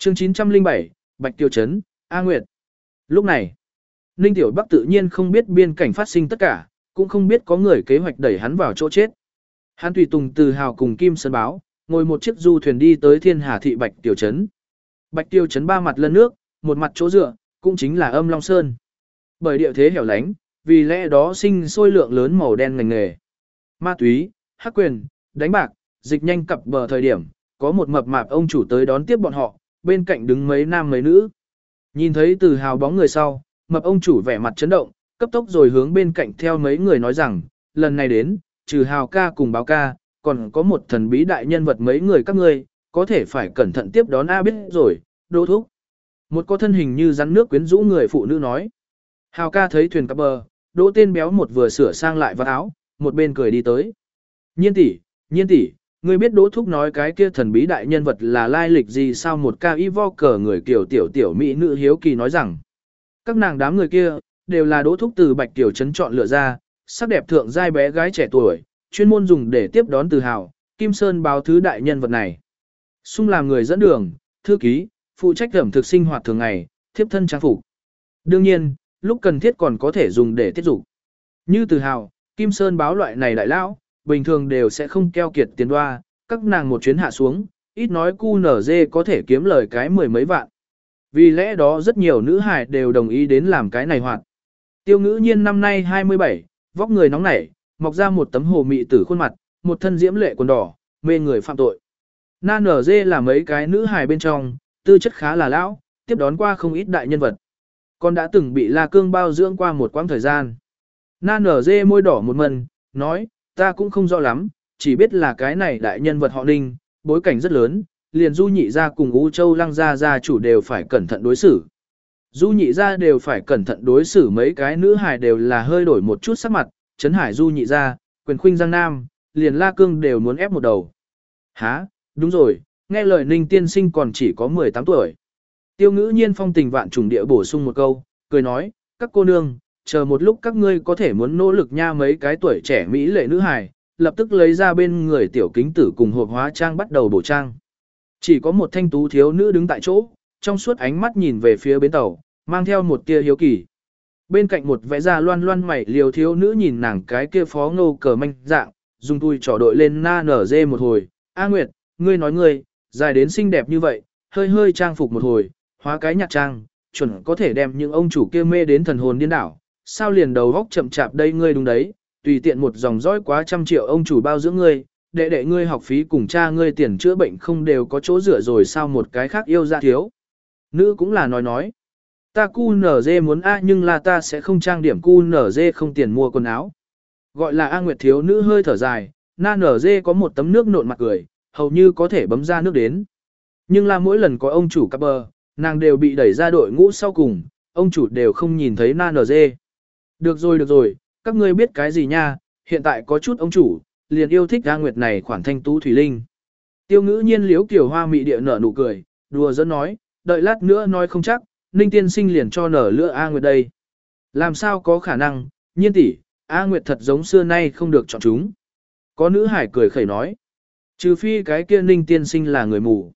Chương 907, Bạch Tiêu Trấn, A Nguyệt. Lúc này, Ninh Tiểu Bắc tự nhiên không biết biên cảnh phát sinh tất cả, cũng không biết có người kế hoạch đẩy hắn vào chỗ chết. Hắn tùy tùng Từ Hào cùng Kim Sơn Báo, ngồi một chiếc du thuyền đi tới Thiên Hà thị Bạch Tiêu Trấn. Bạch Tiêu Trấn ba mặt lân nước, một mặt chỗ dựa, cũng chính là Âm Long Sơn. Bởi địa thế hẻo lánh, vì lẽ đó sinh sôi lượng lớn màu đen ngành nghề. Ma túy, hắc quyền, đánh bạc, dịch nhanh cập bờ thời điểm, có một mập mạp ông chủ tới đón tiếp bọn họ, bên cạnh đứng mấy nam mấy nữ. Nhìn thấy Từ Hào bóng người sau, mập ông chủ vẻ mặt chấn động, cấp tốc rồi hướng bên cạnh theo mấy người nói rằng, lần này đến, trừ Hào ca cùng Báo ca, còn có một thần bí đại nhân vật mấy người các ngươi, có thể phải cẩn thận tiếp đón A biết rồi, Đỗ thúc. Một có thân hình như rắn nước quyến rũ người phụ nữ nói. Hào ca thấy thuyền cập bờ, Đỗ tên béo một vừa sửa sang lại vạt áo, một bên cười đi tới. Nhiên tỷ, ngươi biết Đỗ thúc nói cái kia thần bí đại nhân vật là lai lịch gì sao? Một ca y vo cờ người kiểu tiểu mỹ nữ hiếu kỳ nói rằng, các nàng đám người kia đều là Đỗ thúc từ Bạch Tiểu Trấn chọn lựa ra, sắc đẹp thượng giai bé gái trẻ tuổi, chuyên môn dùng để tiếp đón Từ Hào, Kim Sơn Báo thứ đại nhân vật này. Xung làm người dẫn đường, thư ký, phụ trách ẩm thực sinh hoạt thường ngày, thiếp thân trang phục. Đương nhiên, lúc cần thiết còn có thể dùng để tiết dục. Như Từ Hào, Kim Sơn Báo loại này đại lão, bình thường đều sẽ không keo kiệt tiền đoa, các nàng một chuyến hạ xuống, ít nói QNZ có thể kiếm lời cái mười mấy vạn. Vì lẽ đó rất nhiều nữ hài đều đồng ý đến làm cái này hoạt. Tiêu Ngữ Nhiên năm nay 27, vóc người nóng nảy, mọc ra một tấm hồ mị tử khuôn mặt, một thân diễm lệ quần đỏ, mê người phạm tội. Na nở dê là mấy cái nữ hài bên trong, tư chất khá là lão, tiếp đón qua không ít đại nhân vật. Còn đã từng bị La Cương bao dưỡng qua một quãng thời gian. Na nở dê môi đỏ một mần, nói, ta cũng không rõ lắm, chỉ biết là cái này đại nhân vật họ Ninh, bối cảnh rất lớn, liền Du Nhị gia cùng U Châu Lăng gia chủ đều phải cẩn thận đối xử. Du Nhị gia đều phải cẩn thận đối xử, mấy cái nữ hài đều là hơi đổi một chút sắc mặt, Trấn Hải Du Nhị gia, Quyền Khuynh Giang Nam, liền La Cương đều muốn ép một đầu. Hả, đúng rồi, nghe lời Ninh tiên sinh còn chỉ có 18 tuổi. Tiêu Ngữ Nhiên phong tình vạn trùng địa bổ sung một câu, cười nói, các cô nương, chờ một lúc các ngươi có thể muốn nỗ lực nha. Mấy cái tuổi trẻ mỹ lệ nữ hài, lập tức lấy ra bên người tiểu kính tử cùng hộp hóa trang bắt đầu bổ trang. Chỉ có một thanh tú thiếu nữ đứng tại chỗ, trong suốt ánh mắt nhìn về phía bến tàu, mang theo một tia hiếu kỳ. Bên cạnh một vẽ ra loan loan mày liều thiếu nữ nhìn nàng cái kia phó ngô cờ manh dạng, dùng tui trỏ đội lên na nở dê một hồi. A Nguyệt, ngươi nói ngươi, dài đến xinh đẹp như vậy, hơi hơi trang phục một hồi, hóa cái nhạc trang, chuẩn có thể đem những ông chủ kia mê đến thần hồn điên đảo. Sao liền đầu góc chậm chạp đây? Ngươi đúng đấy, tùy tiện một dòng dõi quá 100 triệu ông chủ bao dưỡng ngươi, đệ ngươi học phí cùng cha ngươi tiền chữa bệnh không đều có chỗ rửa rồi sao? Một cái khác yêu ra thiếu. Nữ cũng là nói. Ta QNZ muốn A nhưng là ta sẽ không trang điểm, QNZ không tiền mua quần áo. Gọi là A Nguyệt thiếu nữ hơi thở dài, na NZ có một tấm nước nộn mặt cười, hầu như có thể bấm ra nước đến. Nhưng là mỗi lần có ông chủ cặp bờ, nàng đều bị đẩy ra đội ngũ sau cùng, ông chủ đều không nhìn thấy na NZ. Được rồi, các ngươi biết cái gì nha, hiện tại có chút ông chủ, liền yêu thích A Nguyệt này khoản thanh tú thủy linh. Tiêu Ngữ Nhiên liếu kiểu hoa mị địa nở nụ cười, đùa giỡn nói, đợi lát nữa nói không chắc, Ninh tiên sinh liền cho nở lựa A Nguyệt đây. Làm sao có khả năng, Nhiên tỷ, A Nguyệt thật giống xưa nay không được chọn chúng. Có nữ hải cười khẩy nói, trừ phi cái kia Ninh tiên sinh là người mù.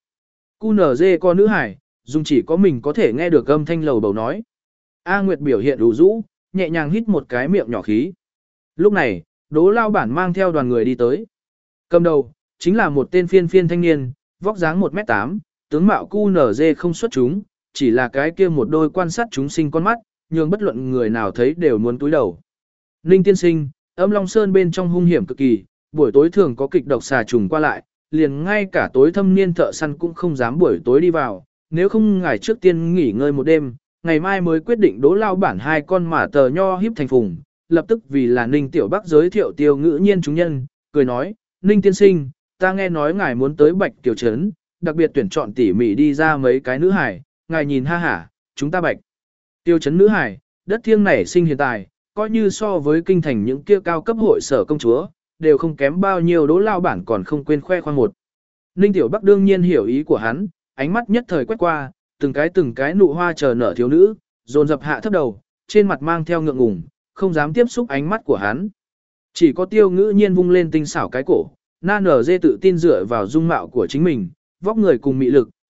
QNZ có nữ hải, dùng chỉ có mình có thể nghe được âm thanh lầu bầu nói. A Nguyệt biểu hiện đủ rũ, nhẹ nhàng hít một cái miệng nhỏ khí. Lúc này, Đỗ lao bản mang theo đoàn người đi tới. Cầm đầu, chính là một tên phiên thanh niên, vóc dáng 1m8, tướng mạo QNZ không xuất chúng, chỉ là cái kia một đôi quan sát chúng sinh con mắt, nhường bất luận người nào thấy đều muốn túi đầu. Ninh tiên sinh, Âm Long Sơn bên trong hung hiểm cực kỳ, buổi tối thường có kịch độc xà trùng qua lại, liền ngay cả tối thâm niên thợ săn cũng không dám buổi tối đi vào, nếu không ngài trước tiên nghỉ ngơi một đêm, ngày mai mới quyết định. Đỗ lao bản hai con mã tờ nho hiếp thành phùng, lập tức vì là Ninh Tiểu Bắc giới thiệu Tiêu Ngữ Nhiên chúng nhân, cười nói, Ninh tiên sinh, ta nghe nói ngài muốn tới Bạch Tiểu Trấn, đặc biệt tuyển chọn tỉ mỉ đi ra mấy cái nữ hải, ngài nhìn ha hả, chúng ta Bạch Tiểu Trấn nữ hải, đất thiêng nảy sinh hiện tại, coi như so với kinh thành những kia cao cấp hội sở công chúa, đều không kém bao nhiêu. Đỗ lao bản còn không quên khoe khoang một. Ninh Tiểu Bắc đương nhiên hiểu ý của hắn, ánh mắt nhất thời quét qua, từng cái nụ hoa chờ nở thiếu nữ, dồn dập hạ thấp đầu, trên mặt mang theo ngượng ngùng, không dám tiếp xúc ánh mắt của hắn. Chỉ có Tiêu Ngữ Nhiên vung lên tinh xảo cái cổ, na nở dê tự tin dựa vào dung mạo của chính mình, vóc người cùng mị lực,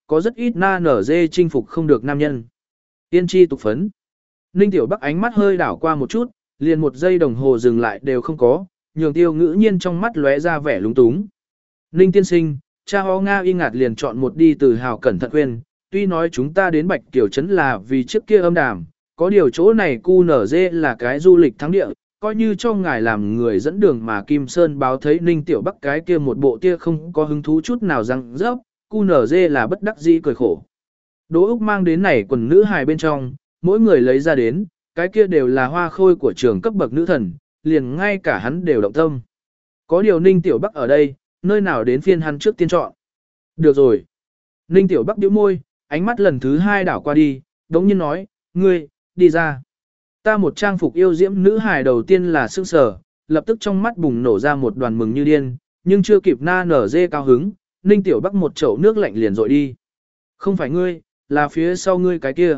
có rất ít na nở dê chinh phục không được nam nhân. Tiên tri tục phấn. Ninh Tiểu Bắc ánh mắt hơi đảo qua một chút, liền 1 giây đồng hồ dừng lại đều không có, nhường Tiêu Ngữ Nhiên trong mắt lóe ra vẻ lúng túng. Ninh tiên sinh, cha ho Nga y ngạt liền chọn một đi từ hào cẩn thận khuyên, tuy nói chúng ta đến Bạch Kiều Trấn là vì trước kia âm đàm, có điều chỗ này cu nở dê là cái du lịch thắng địa, coi như cho ngài làm người dẫn đường mà Kim Sơn báo thấy Ninh Tiểu Bắc cái kia một bộ tia không có hứng thú chút nào răng rớp, cu nở dê là bất đắc dĩ cười khổ. Đỗ Úc mang đến này quần nữ hài bên trong, mỗi người lấy ra đến, cái kia đều là hoa khôi của trường cấp bậc nữ thần, liền ngay cả hắn đều động tâm. Có điều Ninh Tiểu Bắc ở đây, nơi nào đến phiên hắn trước tiên chọn. Được rồi. Ninh Tiểu Bắc nhíu môi, ánh mắt lần thứ 2 đảo qua đi, đống nhiên nói, ngươi, đi ra. Ta một trang phục yêu diễm nữ hài đầu tiên là sững sờ, lập tức trong mắt bùng nổ ra một đoàn mừng như điên, nhưng chưa kịp na nở dê cao hứng, Ninh Tiểu Bắc một chậu nước lạnh liền dội đi. Không phải ngươi, là phía sau ngươi cái kia.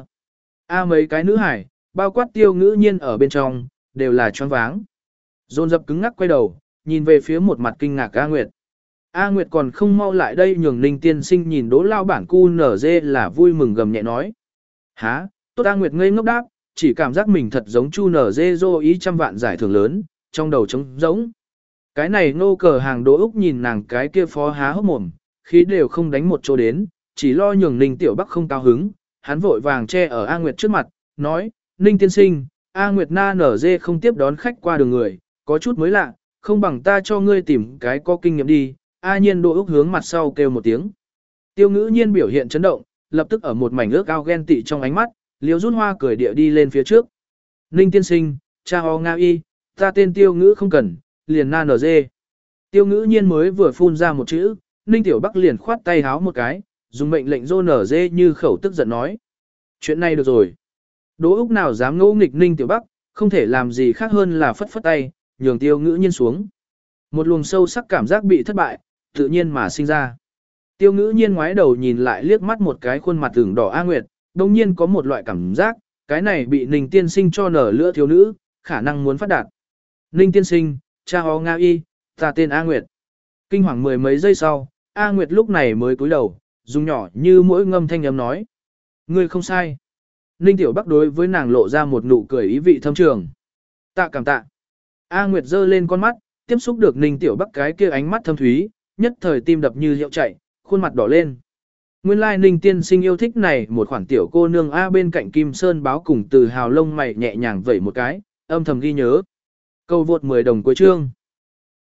Mấy cái nữ hài, bao quát Tiêu Ngữ Nhiên ở bên trong, đều là choáng váng. Dồn dập cứng ngắc quay đầu, nhìn về phía một mặt kinh ngạc A Nguyệt. A Nguyệt còn không mau lại đây nhường Ninh tiên sinh nhìn Đỗ lao bản cu nở dê là vui mừng gầm nhẹ nói. Hả, tốt A Nguyệt ngây ngốc đáp, chỉ cảm giác mình thật giống chu nở dê dô ý 100 vạn giải thưởng lớn, trong đầu trống rỗng. Cái này nô cờ hàng Đỗ Úc nhìn nàng cái kia phó há hốc mồm, khí đều không đánh một chỗ đến, chỉ lo nhường Ninh Tiểu Bắc không cao hứng, hắn vội vàng che ở A Nguyệt trước mặt, nói, Ninh tiên sinh, A Nguyệt na nở dê không tiếp đón khách qua đường người, có chút mới lạ, không bằng ta cho ngươi tìm cái có kinh nghiệm đi. A Nhiên Đỗ Úc hướng mặt sau kêu một tiếng. Tiêu Ngữ Nhiên biểu hiện chấn động, lập tức ở một mảnh ước ao ghen tị trong ánh mắt, liếu rút hoa cười địa đi lên phía trước. Ninh tiên sinh, cha ho Nga y, ta tên Tiêu Ngữ không cần, liền na nở dê. Tiêu Ngữ Nhiên mới vừa phun ra một chữ, Ninh Tiểu Bắc liền khoát tay háo một cái, dùng mệnh lệnh rô nở dê như khẩu tức giận nói. Chuyện này được rồi. Đỗ Úc nào dám ngỗ nghịch Ninh Tiểu Bắc, không thể làm gì khác hơn là phất phất tay, nhường Tiêu Ngữ Nhiên xuống. Một luồng sâu sắc cảm giác bị thất bại, tự nhiên mà sinh ra. Tiêu Ngữ Nhiên ngoái đầu nhìn lại liếc mắt một cái khuôn mặt ửng đỏ A Nguyệt, đồng nhiên có một loại cảm giác, cái này bị Ninh tiên sinh cho nở lửa thiếu nữ, khả năng muốn phát đạt. Ninh tiên sinh, cha ho Nga y, ta tên A Nguyệt. Kinh hoàng 10 mấy giây sau, A Nguyệt lúc này mới cúi đầu, dùng nhỏ như mỗi ngâm thanh âm nói. Ngươi không sai. Ninh Tiểu Bắc đối với nàng lộ ra một nụ cười ý vị thâm trường. Tạ cảm tạ. A Nguyệt giơ lên con mắt, tiếp xúc được Ninh Tiểu Bắc cái kia ánh mắt thâm thúy, nhất thời tim đập như hiệu chạy, khuôn mặt đỏ lên. Nguyên lai Ninh tiên sinh yêu thích này một khoản tiểu cô nương A bên cạnh Kim Sơn báo cùng từ hào lông mày nhẹ nhàng vẩy một cái, âm thầm ghi nhớ. Câu vượt 10 đồng cuối chương.